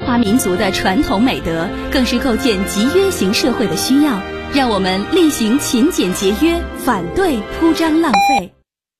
华民族的传统美德，更是构建集约型社会的需要。让我们厉行勤俭节约，反对铺张浪费。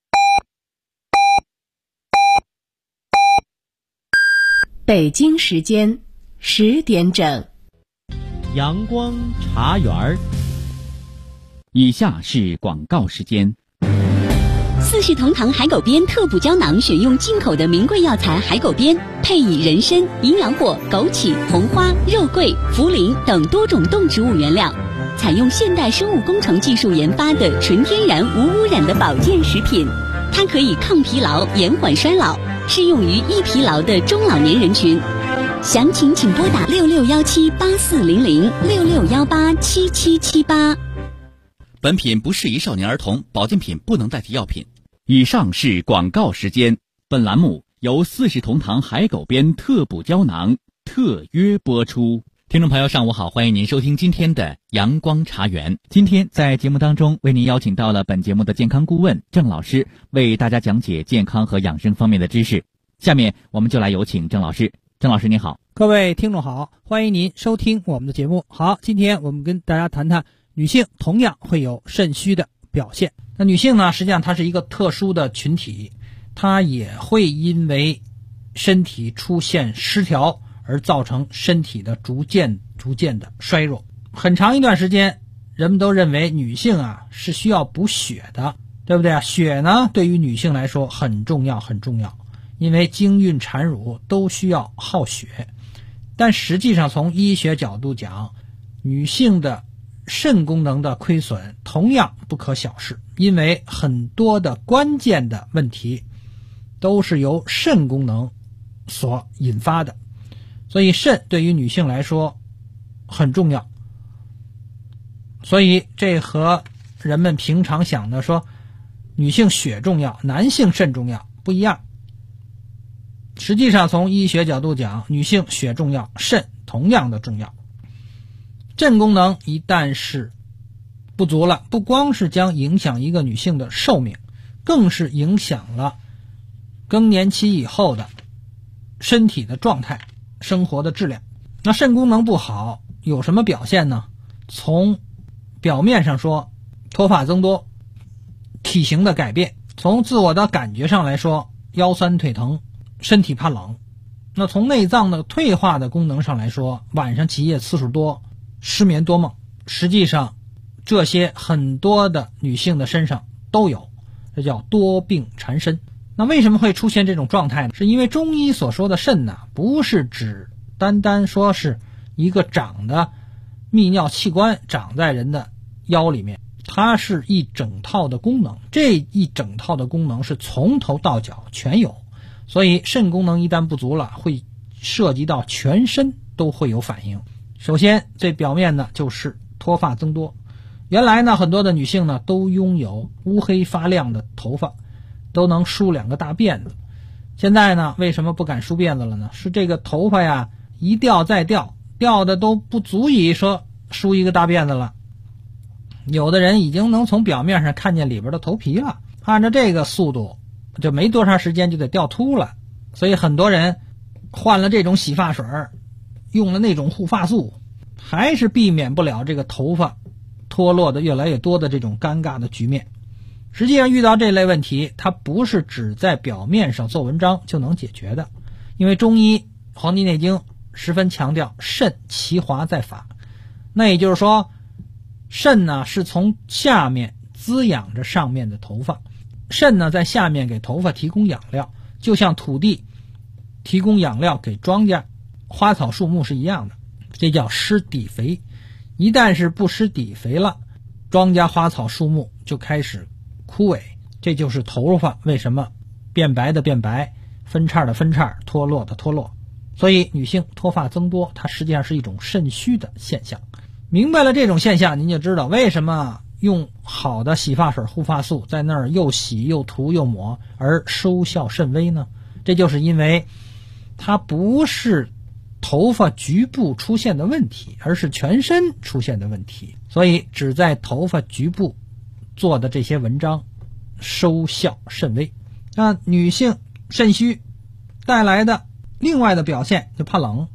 北京时间10点整， 阳光茶园儿。 以下是广告时间。 四世同堂海狗鞭特补胶囊选用进口的名贵药材海狗鞭，配以人参、营养果、枸杞、红花、肉桂、茯苓等多种动植物原料，采用现代生物工程技术研发的纯天然无污染的保健食品。它可以抗疲劳、延缓衰老，适用于易疲劳的中老年人群。详情请拨打6617840066187778。 本品不适宜少年儿童，保健品不能代替药品。 以上是广告时间。本栏目由四世同堂海狗鞭特补胶囊特约播出。 听众朋友，上午好，欢迎您收听今天的阳光茶园。今天在节目当中为您邀请到了本节目的健康顾问郑老师，为大家讲解健康和养生方面的知识。下面我们就来有请郑老师。郑老师您好。 各位听众好，欢迎您收听我们的节目。好，今天我们跟大家谈谈女性同样会有肾虚的表现。那女性呢，实际上她是一个特殊的群体，她也会因为身体出现失调而造成身体的逐渐的衰弱。很长一段时间人们都认为女性啊是需要补血的，对不对啊？血呢对于女性来说很重要，因为经孕产乳都需要耗血。但实际上从医学角度讲，女性的肾功能的亏损同样不可小视，因为很多的关键的问题都是由肾功能所引发的，所以肾对于女性来说很重要。所以这和人们平常想的说女性血重要，男性肾重要不一样。实际上从医学角度讲，女性血重要，肾同样的重要。肾功能一旦是不足了，不光是将影响一个女性的寿命，更是影响了更年期以后的身体的状态、生活的质量。那肾功能不好有什么表现呢？从表面上说，脱发增多，体型的改变；从自我的感觉上来说，腰酸腿疼，身体怕冷。那从内脏的退化的功能上来说，晚上起夜次数多，失眠多梦。实际上这些很多的女性的身上都有，这叫多病缠身。那为什么会出现这种状态呢？是因为中医所说的肾呢，不是指单单说是一个长的泌尿器官长在人的腰里面，它是一整套的功能，这一整套的功能是从头到脚全有。所以肾功能一旦不足了，会涉及到全身都会有反应。首先最表面的就是脱发增多。原来呢，很多的女性呢都拥有乌黑发亮的头发，都能梳2个大辫子。现在呢，为什么不敢梳辫子了呢？是这个头发呀一掉再掉，掉的都不足以说梳一个大辫子了。有的人已经能从表面上看见里边的头皮了，按照这个速度就没多长时间就得掉秃了。所以很多人换了这种洗发水，用了那种护发素，还是避免不了这个头发脱落的越来越多的这种尴尬的局面。实际上遇到这类问题，它不是只在表面上做文章就能解决的，因为中医《黄帝内经》十分强调肾其华在发。那也就是说，肾呢是从下面滋养着上面的头发，肾呢在下面给头发提供养料，就像土地提供养料给庄稼、花草树木是一样的，这叫施底肥。一旦是不施底肥了，庄稼、花草树木就开始枯萎，这就是头发为什么变白的变白，分叉的分叉，脱落的脱落。所以女性脱发增多，它实际上是一种肾虚的现象。明白了这种现象，您就知道为什么用好的洗发水、护发素在那儿又洗又涂又抹而收效甚微呢？这就是因为它不是头发局部出现的问题，而是全身出现的问题，所以只在头发局部做的这些文章收效甚微。那女性肾虚带来的另外的表现就怕冷。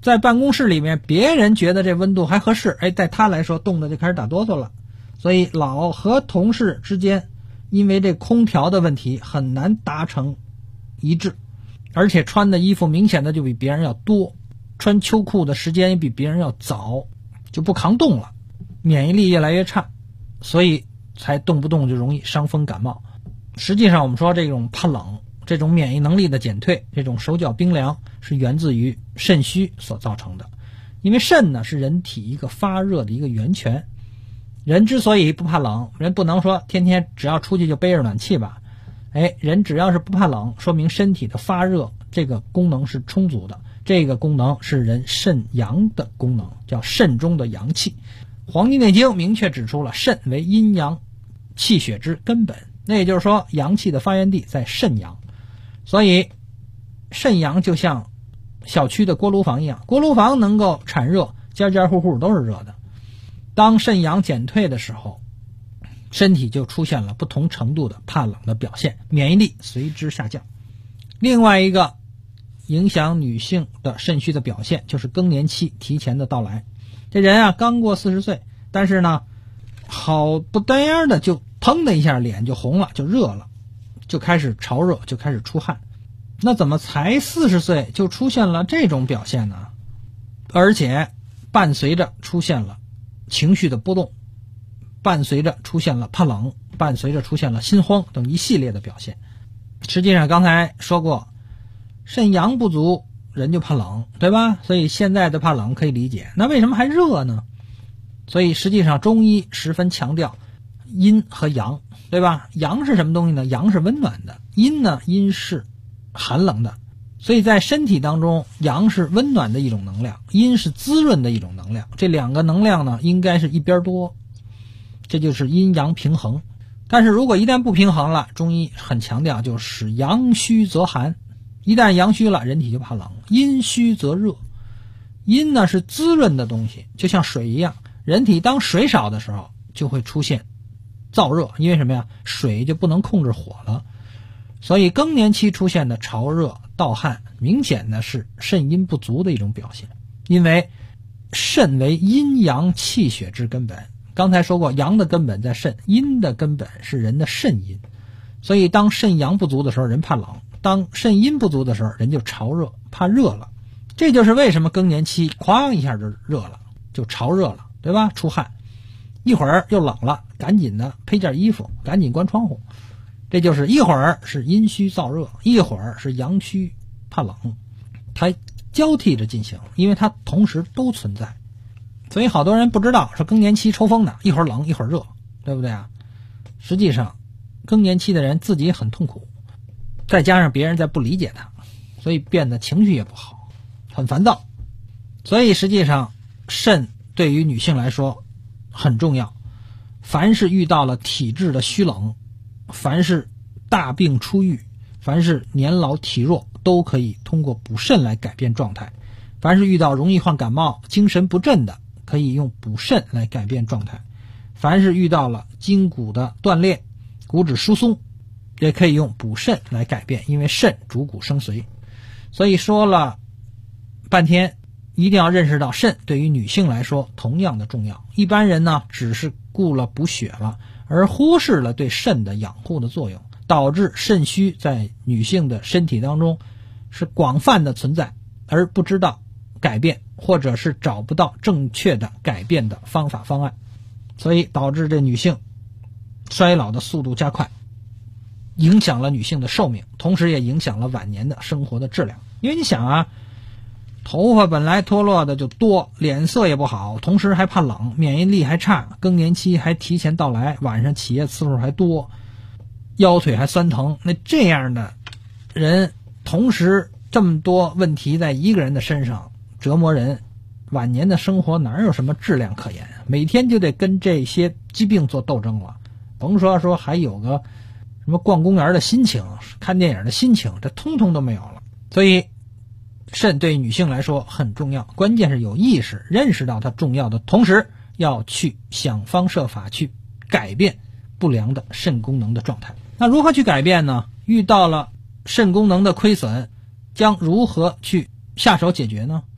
在办公室里面，别人觉得这温度还合适，在他来说冻得就开始打哆嗦了。所以老和同事之间因为这空调的问题很难达成一致，而且穿的衣服明显的就比别人要多，穿秋裤的时间也比别人要早，就不抗冻了，免疫力越来越差，所以才动不动就容易伤风感冒。实际上我们说这种怕冷，这种免疫能力的减退，这种手脚冰凉是源自于肾虚所造成的。因为肾呢是人体一个发热的一个源泉，人之所以不怕冷，人不能说天天只要出去就背着暖气吧，人只要是不怕冷，说明身体的发热这个功能是充足的，这个功能是人肾阳的功能，叫肾中的阳气。黄帝内经明确指出了肾为阴阳气血之根本，那也就是说阳气的发源地在肾阳。所以肾阳就像小区的锅炉房一样，锅炉房能够产热，家家户户都是热的。当肾阳减退的时候，身体就出现了不同程度的怕冷的表现，免疫力随之下降。另外一个影响女性的肾虚的表现就是更年期提前的到来。这人啊刚过40岁，但是呢好不单样的就砰的一下脸就红了，就热了，就开始潮热，就开始出汗。那怎么才40岁就出现了这种表现呢？而且伴随着出现了情绪的波动，伴随着出现了怕冷，伴随着出现了心慌等一系列的表现。实际上刚才说过，肾阳不足人就怕冷，对吧？所以现在的怕冷可以理解，那为什么还热呢？所以实际上中医十分强调阴和阳，对吧？阳是什么东西呢？阳是温暖的，阴呢，阴是寒冷的。所以在身体当中，阳是温暖的一种能量，阴是滋润的一种能量，这两个能量呢应该是一边多，这就是阴阳平衡。但是如果一旦不平衡了，中医很强调就是阳虚则寒，一旦阳虚了，人体就怕冷；阴虚则热。阴呢是滋润的东西，就像水一样，人体当水少的时候就会出现燥热，因为什么呀？水就不能控制火了。所以更年期出现的潮热盗汗，明显的是肾阴不足的一种表现。因为肾为阴阳气血之根本，刚才说过阳的根本在肾，阴的根本是人的肾阴。所以当肾阳不足的时候人怕冷，当肾阴不足的时候人就潮热，怕热了。这就是为什么更年期哐一下就热了，就潮热了，对吧？出汗，一会儿又冷了，赶紧的披件衣服，赶紧关窗户。这就是一会儿是阴虚燥热，一会儿是阳虚怕冷，它交替着进行，因为它同时都存在。所以好多人不知道说更年期抽风的，一会儿冷一会儿热，对不对啊？实际上更年期的人自己也很痛苦，再加上别人在不理解他，所以变得情绪也不好，很烦躁。所以实际上肾对于女性来说很重要，凡是遇到了体质的虚冷，凡是大病初愈，凡是年老体弱，都可以通过补肾来改变状态。凡是遇到容易患感冒、精神不振的，可以用补肾来改变状态。凡是遇到了筋骨的断裂、骨质疏松，也可以用补肾来改变，因为肾主骨生髓。所以说了半天，一定要认识到肾对于女性来说同样的重要。一般人呢只是顾了补血了，而忽视了对肾的养护的作用，导致肾虚在女性的身体当中是广泛的存在，而不知道改变，或者是找不到正确的改变的方法方案，所以导致这女性衰老的速度加快，影响了女性的寿命，同时也影响了晚年的生活的质量。因为你想啊，头发本来脱落的就多，脸色也不好，同时还怕冷，免疫力还差，更年期还提前到来，晚上起夜次数还多，腰腿还酸疼，那这样的人同时这么多问题在一个人的身上折磨人，晚年的生活哪有什么质量可言？每天就得跟这些疾病做斗争了，甭说还有个什么逛公园的心情、看电影的心情，这通通都没有了。所以肾对女性来说很重要，关键是有意识认识到它重要的同时，要去想方设法去改变不良的肾功能的状态。那如何去改变呢？遇到了肾功能的亏损，将如何去下手解决呢？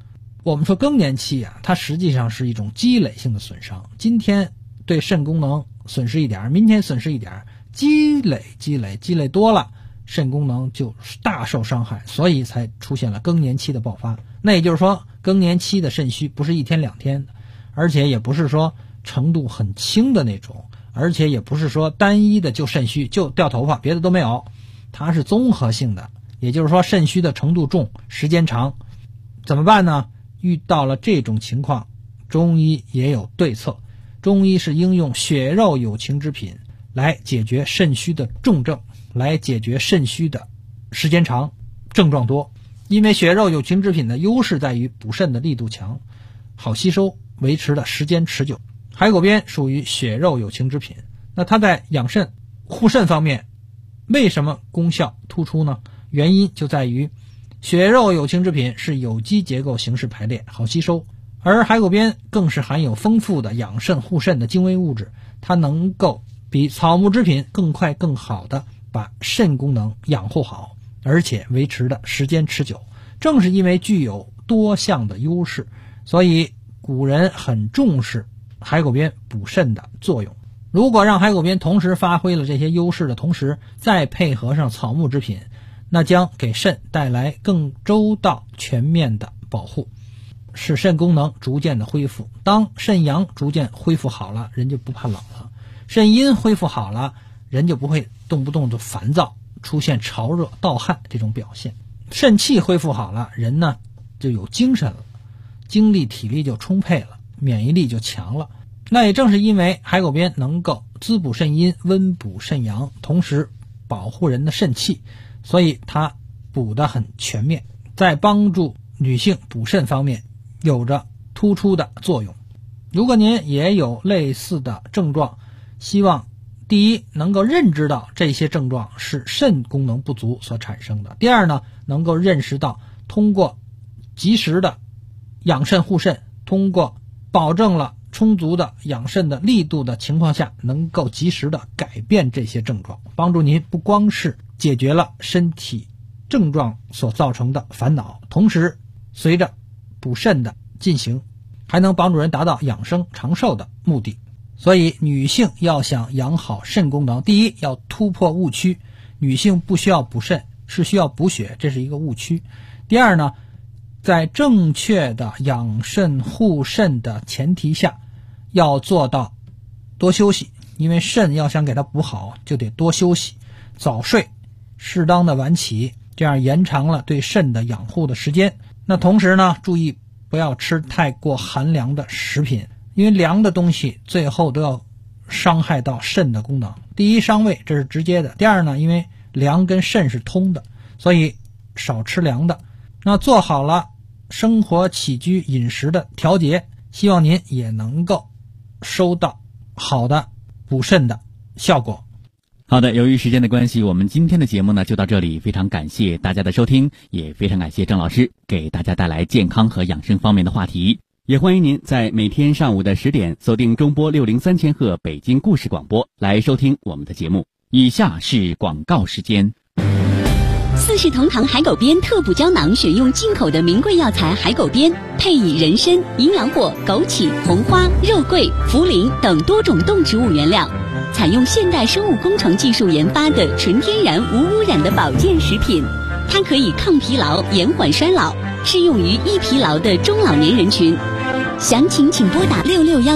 我们说更年期啊，它实际上是一种积累性的损伤，今天对肾功能损失一点，明天损失一点，积累多了，肾功能就大受伤害，所以才出现了更年期的爆发。那也就是说，更年期的肾虚不是一天两天的，而且也不是说程度很轻的那种，而且也不是说单一的就肾虚就掉头发，别的都没有，它是综合性的。也就是说，肾虚的程度重，时间长，怎么办呢？遇到了这种情况，中医也有对策。中医是应用血肉有情之品来解决肾虚的重症，来解决肾虚的时间长，症状多。因为血肉有情之品的优势在于补肾的力度强，好吸收，维持的时间持久。海狗鞭属于血肉有情之品，那它在养肾护肾方面为什么功效突出呢？原因就在于血肉有情之品是有机结构形式排列，好吸收，而海狗鞭更是含有丰富的养肾护肾的精微物质，它能够比草木之品更快更好的把肾功能养护好，而且维持的时间持久。正是因为具有多项的优势，所以古人很重视海狗鞭补肾的作用。如果让海狗鞭同时发挥了这些优势的同时，再配合上草木之品，那将给肾带来更周到全面的保护，使肾功能逐渐的恢复。当肾阳逐渐恢复好了，人就不怕冷了；肾阴恢复好了，人就不会动不动就烦躁，出现潮热盗汗这种表现。肾气恢复好了，人呢就有精神了，精力体力就充沛了，免疫力就强了。那也正是因为海狗鞭能够滋补肾阴，温补肾阳，同时保护人的肾气，所以它补得很全面，在帮助女性补肾方面有着突出的作用。如果您也有类似的症状，希望第一能够认知到这些症状是肾功能不足所产生的，第二呢，能够认识到通过及时的养肾护肾，通过保证了充足的养肾的力度的情况下，能够及时的改变这些症状，帮助您不光是解决了身体症状所造成的烦恼，同时随着补肾的进行，还能帮助人达到养生长寿的目的。所以女性要想养好肾功能，第一要突破误区，女性不需要补肾，是需要补血，这是一个误区。第二呢，在正确的养肾护肾的前提下，要做到多休息，因为肾要想给它补好，就得多休息，早睡，适当的晚起，这样延长了对肾的养护的时间。那同时呢，注意不要吃太过寒凉的食品，因为凉的东西最后都要伤害到肾的功能。第一，伤胃，这是直接的；第二呢，因为凉跟肾是通的，所以少吃凉的。那做好了生活起居饮食的调节，希望您也能够收到好的补肾的效果。 好的，由于时间的关系，我们今天的节目呢就到这里，非常感谢大家的收听，也非常感谢郑老师给大家带来健康和养生方面的话题。也欢迎您在每天上午的10点锁定中波603千赫北京故事广播来收听我们的节目。以下是广告时间。 四世同堂海狗鞭特补胶囊选用进口的名贵药材海狗鞭，配以人参、阴阳果、枸杞、红花、肉桂、茯苓等多种动植物原料，采用现代生物工程技术研发的纯天然无污染的保健食品。它可以抗疲劳、延缓衰老，适用于易疲劳的中老年人群。详情请拨打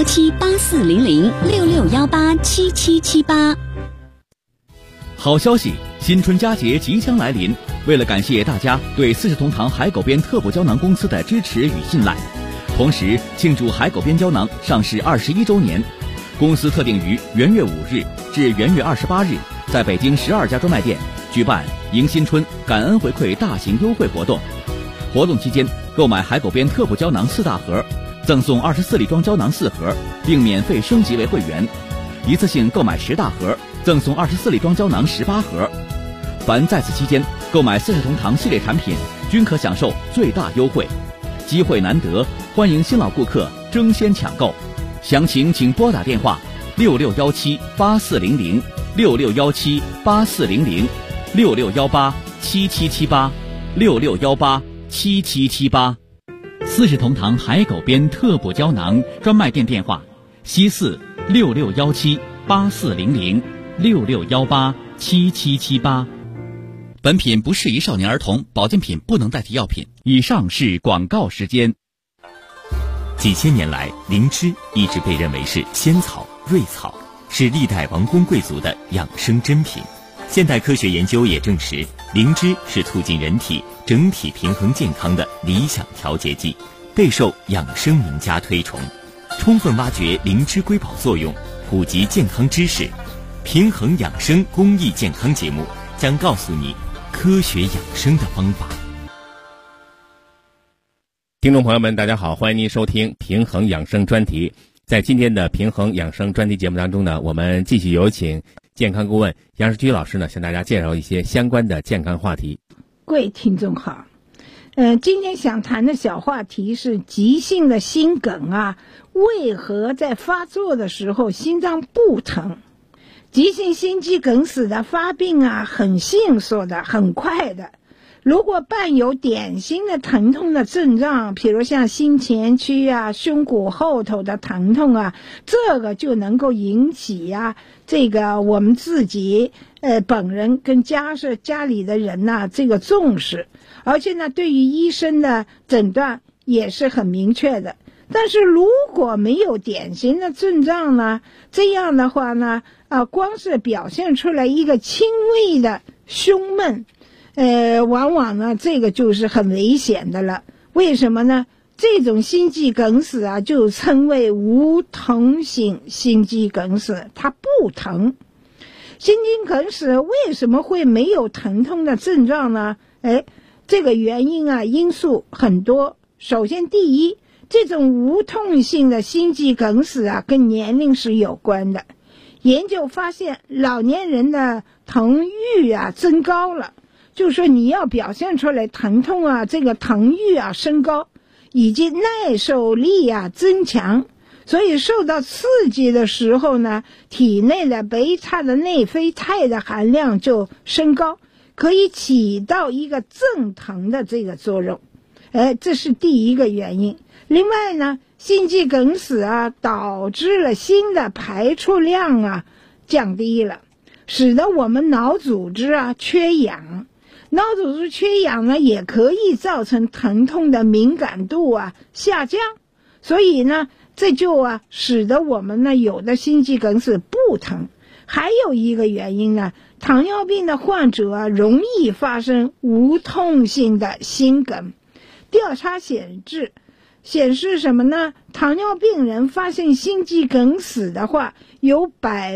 6617840066187778。 好消息，新春佳节即将来临，为了感谢大家对四世同堂海狗鞭特补胶囊公司的支持与信赖，同时庆祝海狗鞭胶囊上市21周年，公司特定于元月5日至元月28日，在北京12家专卖店举办迎新春感恩回馈大型优惠活动。活动期间，购买海狗鞭特补胶囊4大盒，赠送24粒装胶囊4盒，并免费升级为会员；一次性购买10大盒，赠送24粒装胶囊18盒。凡在此期间购买四世同堂系列产品，均可享受最大优惠。机会难得，欢迎新老顾客争先抢购。详情请拨打电话66178400、66178400、66187778、66187778。 四世同堂海狗鞭特补胶囊专卖店电话：西4 6617 8400 6618 7778。 本品不适宜少年儿童，保健品不能代替药品。 以上是广告时间。 几千年来，灵芝一直被认为是仙草、瑞草，是历代王公贵族的养生珍品。现代科学研究也证实，灵芝是促进人体整体平衡健康的理想调节剂，备受养生名家推崇。充分挖掘灵芝瑰宝作用，普及健康知识，平衡养生公益健康节目将告诉你科学养生的方法。 听众朋友们，大家好，欢迎您收听平衡养生专题。在今天的平衡养生专题节目当中呢，我们继续有请健康顾问杨世居老师呢，向大家介绍一些相关的健康话题。 各位听众好，今天想谈的小话题是急性的心梗啊，为何在发作的时候心脏不疼？急性心肌梗死的发病啊，很迅速的，很快的。如果伴有典型的疼痛的症状，比如像心前区啊、胸骨后头的疼痛啊，这个就能够引起这个我们自己本人跟家里的人呐这个重视，而且呢，对于医生的诊断也是很明确的。但是如果没有典型的症状呢，这样的话呢，光是表现出来一个轻微的胸闷，往往呢，这个就是很危险的了。为什么呢？这种心肌梗死啊，就称为无疼性心肌梗死，它不疼。心肌梗死为什么会没有疼痛的症状呢？这个原因啊，因素很多。首先，第一，这种无痛性的心肌梗死啊，跟年龄是有关的。研究发现，老年人的疼欲啊增高了。就是说你要表现出来疼痛啊，这个疼欲啊升高，以及耐受力啊增强，所以受到刺激的时候呢，体内的贝塔的内啡肽的含量就升高，可以起到一个镇疼的这个作用。这是第一个原因。另外呢，心肌梗死啊，导致了心的排出量啊降低了，使得我们脑组织啊缺氧。脑组织缺氧呢，也可以造成疼痛的敏感度啊下降，所以呢，这就使得我们呢有的心肌梗死不疼。还有一个原因呢，糖尿病的患者啊容易发生无痛性的心梗。调查显示什么呢？糖尿病人发生心肌梗死的话，有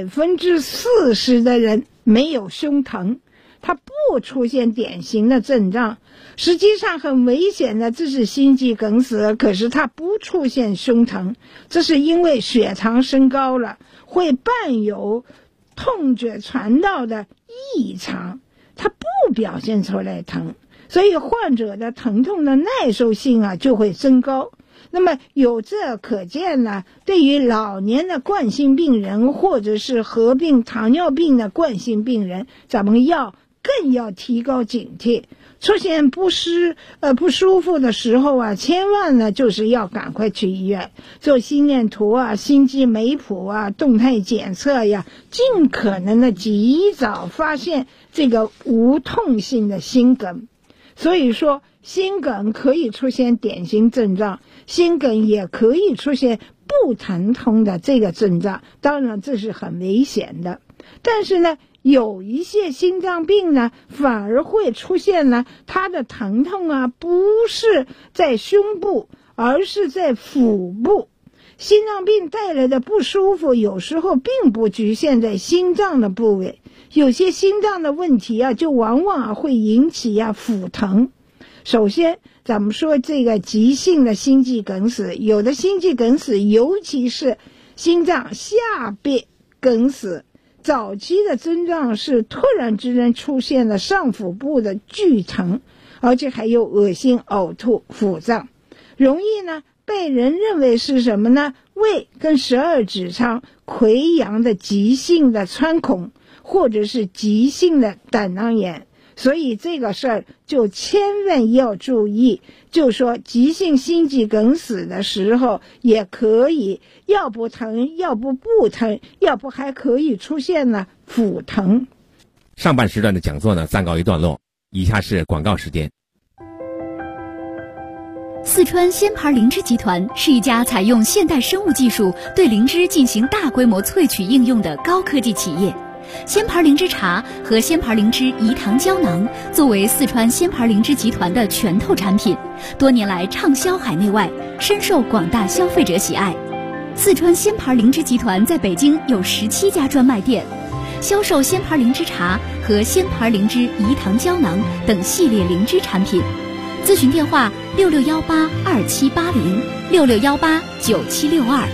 40%的人没有胸疼。它不出现典型的症状，实际上很危险的，这是心肌梗死，可是它不出现胸疼，这是因为血糖升高了，会伴有痛觉传导的异常，它不表现出来疼，所以患者的疼痛的耐受性啊就会增高。那么由这可见呢，对于老年的冠心病人或者是合并糖尿病的冠心病人，咱们更要提高警惕，出现不舒服的时候啊，千万呢就是要赶快去医院做心电图啊、心肌酶谱啊、动态检测呀，尽可能的及早发现这个无痛性的心梗。所以说，心梗可以出现典型症状，心梗也可以出现不疼痛的这个症状，当然这是很危险的。但是呢，有一些心脏病呢，反而会出现呢，它的疼痛啊，不是在胸部，而是在腹部。心脏病带来的不舒服，有时候并不局限在心脏的部位，有些心脏的问题啊，就往往会引起腹疼。首先，咱们说这个急性的心肌梗死，有的心肌梗死，尤其是心脏下壁梗死，早期的症状是突然之间出现了上腹部的剧疼，而且还有恶心、呕吐、腹胀，容易呢被人认为是什么呢？胃跟12指肠溃疡的急性的穿孔，或者是急性的胆囊炎。 所以这个事儿就千万要注意，就说急性心肌梗死的时候也可以要不疼，要不不疼，要不还可以出现呢腹疼。 上半时段的讲座呢暂告一段落，以下是广告时间。 四川鲜牌灵芝集团是一家采用现代生物技术对灵芝进行大规模萃取应用的高科技企业。鲜牌灵芝茶和鲜牌灵芝饴糖胶囊作为四川鲜牌灵芝集团的拳头产品，多年来畅销海内外，深受广大消费者喜爱。四川鲜牌灵芝集团在北京有17家专卖店，销售鲜牌灵芝茶和鲜牌灵芝饴糖胶囊等系列灵芝产品。咨询电话66182780，66189762。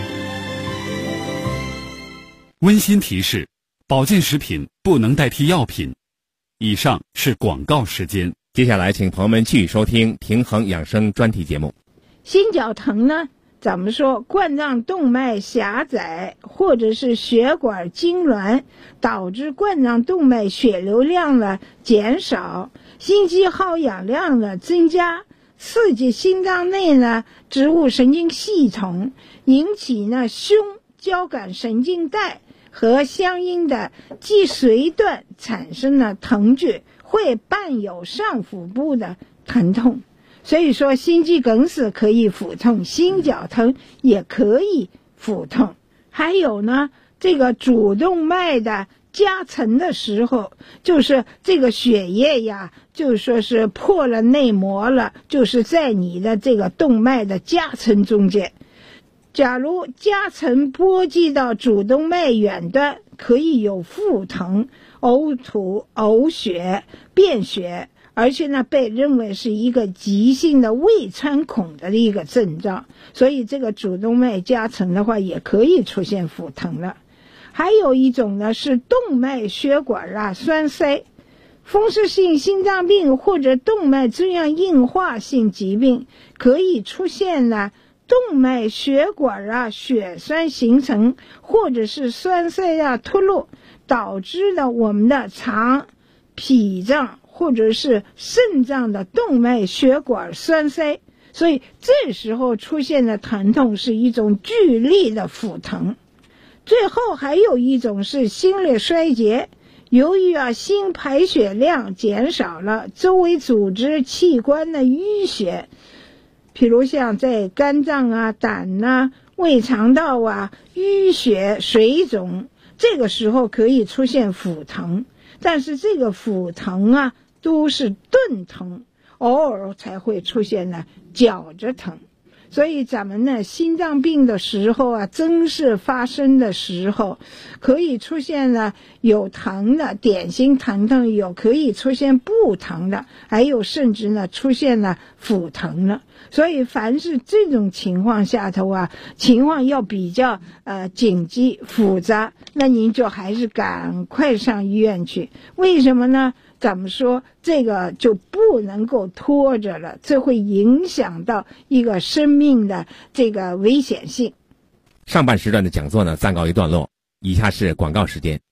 温馨提示：保健食品不能代替药品。以上是广告时间。 接下来请朋友们继续收听平衡养生专题节目。 心绞疼呢，咱们说冠状动脉狭窄或者是血管痉挛，导致冠状动脉血流量呢减少，心肌耗氧量呢增加，刺激心脏内呢植物神经系统，引起呢胸交感神经带和相应的脊髓段产生了疼剧，会伴有上腹部的疼痛。所以说心肌梗死可以腹痛，心绞疼也可以腹痛。还有呢，这个主动脉的夹层的时候，就是这个血液呀，就说是破了内膜了，就是在你的这个动脉的夹层中间。假如夹层波及到主动脉远端，可以有腹疼、呕吐、呕血、便血，而且呢被认为是一个急性的胃穿孔的一个症状，所以这个主动脉夹层的话也可以出现腹疼了。还有一种呢是动脉血管栓塞，风湿性心脏病或者动脉粥样硬化性疾病可以出现呢动脉血管血栓形成，或者是栓塞脱落，导致了我们的肠、脾脏或者是肾脏的动脉血管栓塞，所以这时候出现的疼痛是一种剧烈的腹疼。最后还有一种是心力衰竭，由于心排血量减少了，周围组织器官的淤血，比如像在肝脏胆胃肠道淤血水肿，这个时候可以出现腹疼。但是这个腹疼都是钝疼，偶尔才会出现呢绞着疼。所以咱们呢心脏病的时候真是发生的时候，可以出现了有疼的典型疼痛，有可以出现不疼的，还有甚至呢出现了腹疼了。所以凡是这种情况下头情况要比较紧急复杂，那您就还是赶快上医院去。为什么呢？咱们说这个就不能够拖着了，这会影响到一个生命的这个危险性。 上半时段的讲座呢暂告一段落，以下是广告时间。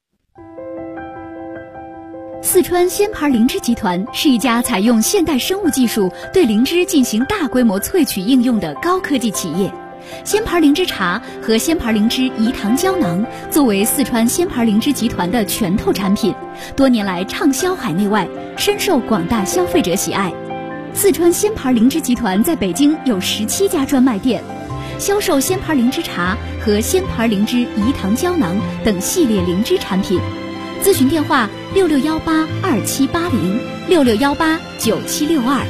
四川鲜牌灵芝集团是一家采用现代生物技术对灵芝进行大规模萃取应用的高科技企业。鲜牌灵芝茶和鲜牌灵芝饴糖胶囊作为四川鲜牌灵芝集团的拳头产品，多年来畅销海内外，深受广大消费者喜爱。四川鲜牌灵芝集团在北京有17家专卖店，销售鲜牌灵芝茶和鲜牌灵芝饴糖胶囊等系列灵芝产品。咨询电话66182780，66189762。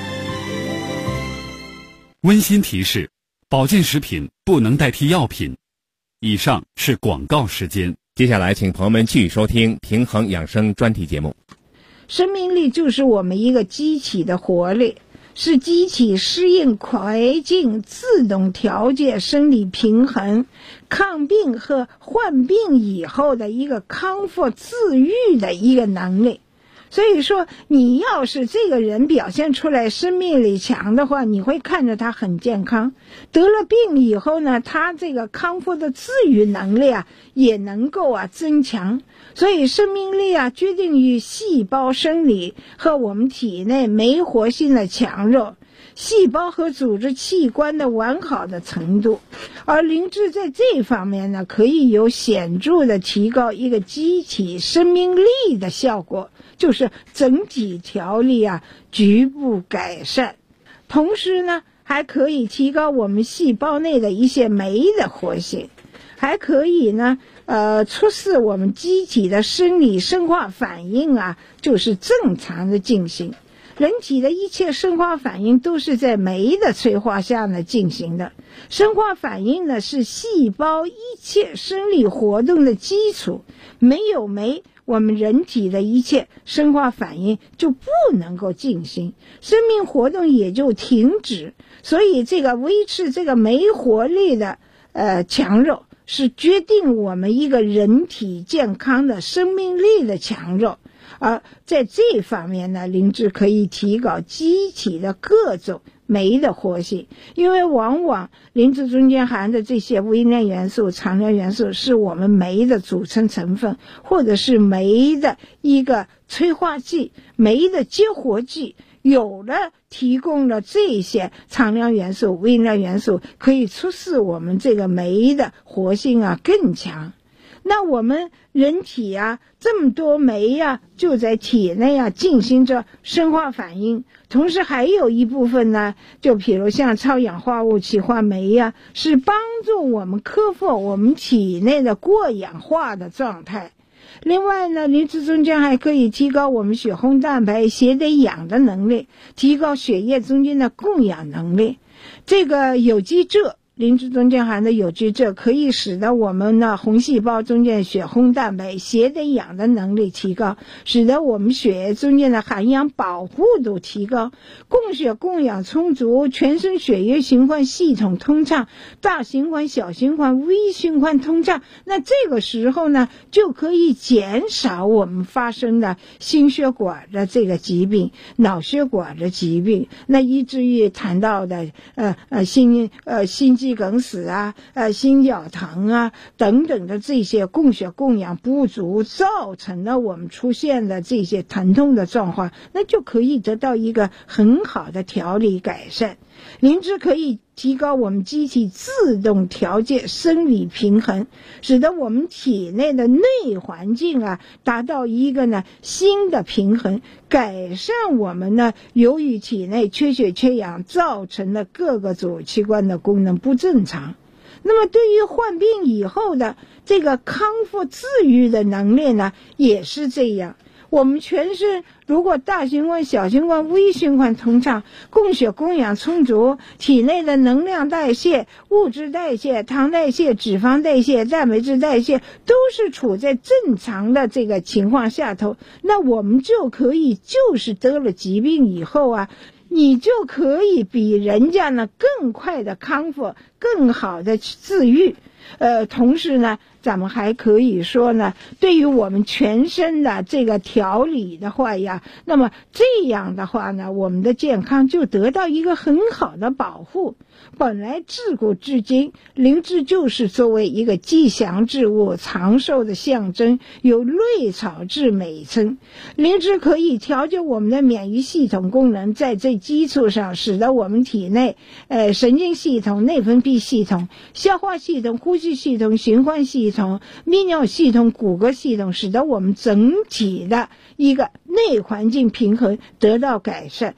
温馨提示：保健食品不能代替药品。以上是广告时间。 接下来请朋友们继续收听平衡养生专题节目。 生命力就是我们一个机体的活力，是机体适应环境、自动调节生理平衡、抗病和患病以后的一个康复自愈的一个能力。 所以说你要是这个人表现出来生命力强的话，你会看着他很健康，得了病以后呢，他这个康复的自愈能力也能够增强。所以生命力决定于细胞生理和我们体内酶活性的强弱，细胞和组织器官的完好的程度。而灵芝在这方面呢，可以有显著的提高一个机体生命力的效果，就是整体调理局部改善。同时呢，还可以提高我们细胞内的一些酶的活性，还可以呢促使我们机体的生理生化反应就是正常的进行。人体的一切生化反应都是在酶的催化下呢进行的。生化反应呢是细胞一切生理活动的基础，没有酶，我们人体的一切生化反应就不能够进行，生命活动也就停止。所以这个维持这个酶活力的强弱，是决定我们一个人体健康的生命力的强弱。而在这方面呢，灵芝可以提高机体的各种酶的活性，因为往往灵芝中间含的这些微量元素、常量元素是我们酶的组成成分，或者是酶的一个催化剂、酶的激活剂。有了提供了这些常量元素、微量元素，可以促使我们这个酶的活性更强。那我们人体这么多酶就在体内进行着生化反应，同时还有一部分呢，就比如像超氧化物歧化酶是帮助我们克服我们体内的过氧化的状态。另外呢，灵芝中间还可以提高我们血红蛋白携带氧的能力，提高血液中间的供氧能力。这个有机锗，灵芝中间含的有机锗可以使得我们的红细胞中间血红蛋白携带氧的能力提高，使得我们血液中间的含氧保护度提高，供血供氧充足，全身血液循环系统通畅，大循环、小循环、微循环通畅。那这个时候呢，就可以减少我们发生的心血管的这个疾病、脑血管的疾病，那以至于谈到的心肌梗死心绞疼等等的这些供血供氧不足造成了我们出现的这些疼痛的状况，那就可以得到一个很好的调理改善。灵芝可以提高我们机体自动调节生理平衡，使得我们体内的内环境达到一个新的平衡，改善我们由于体内缺血缺氧造成的各个组器官的功能不正常。那么对于患病以后的这个康复自愈的能力呢，也是这样。我们全身如果大循环、小循环、微循环通畅，供血供氧充足，体内的能量代谢、物质代谢、糖代谢、脂肪代谢、蛋白质代谢都是处在正常的这个情况下头，那我们就可以就是得了疾病以后你就可以比人家更快的康复，更好的自愈。同时呢，咱们还可以说呢，对于我们全身的这个调理的话那么这样的话呢，我们的健康就得到一个很好的保护。本来自古至今，灵芝就是作为一个吉祥之物、长寿的象征，有瑞草之美称。灵芝可以调节我们的免疫系统功能，在这基础上使得我们体内神经系统、内分泌系统、消化系统、呼吸系统、循环系统、泌尿系统、骨骼系统，使得我们整体的一个内环境平衡得到改善。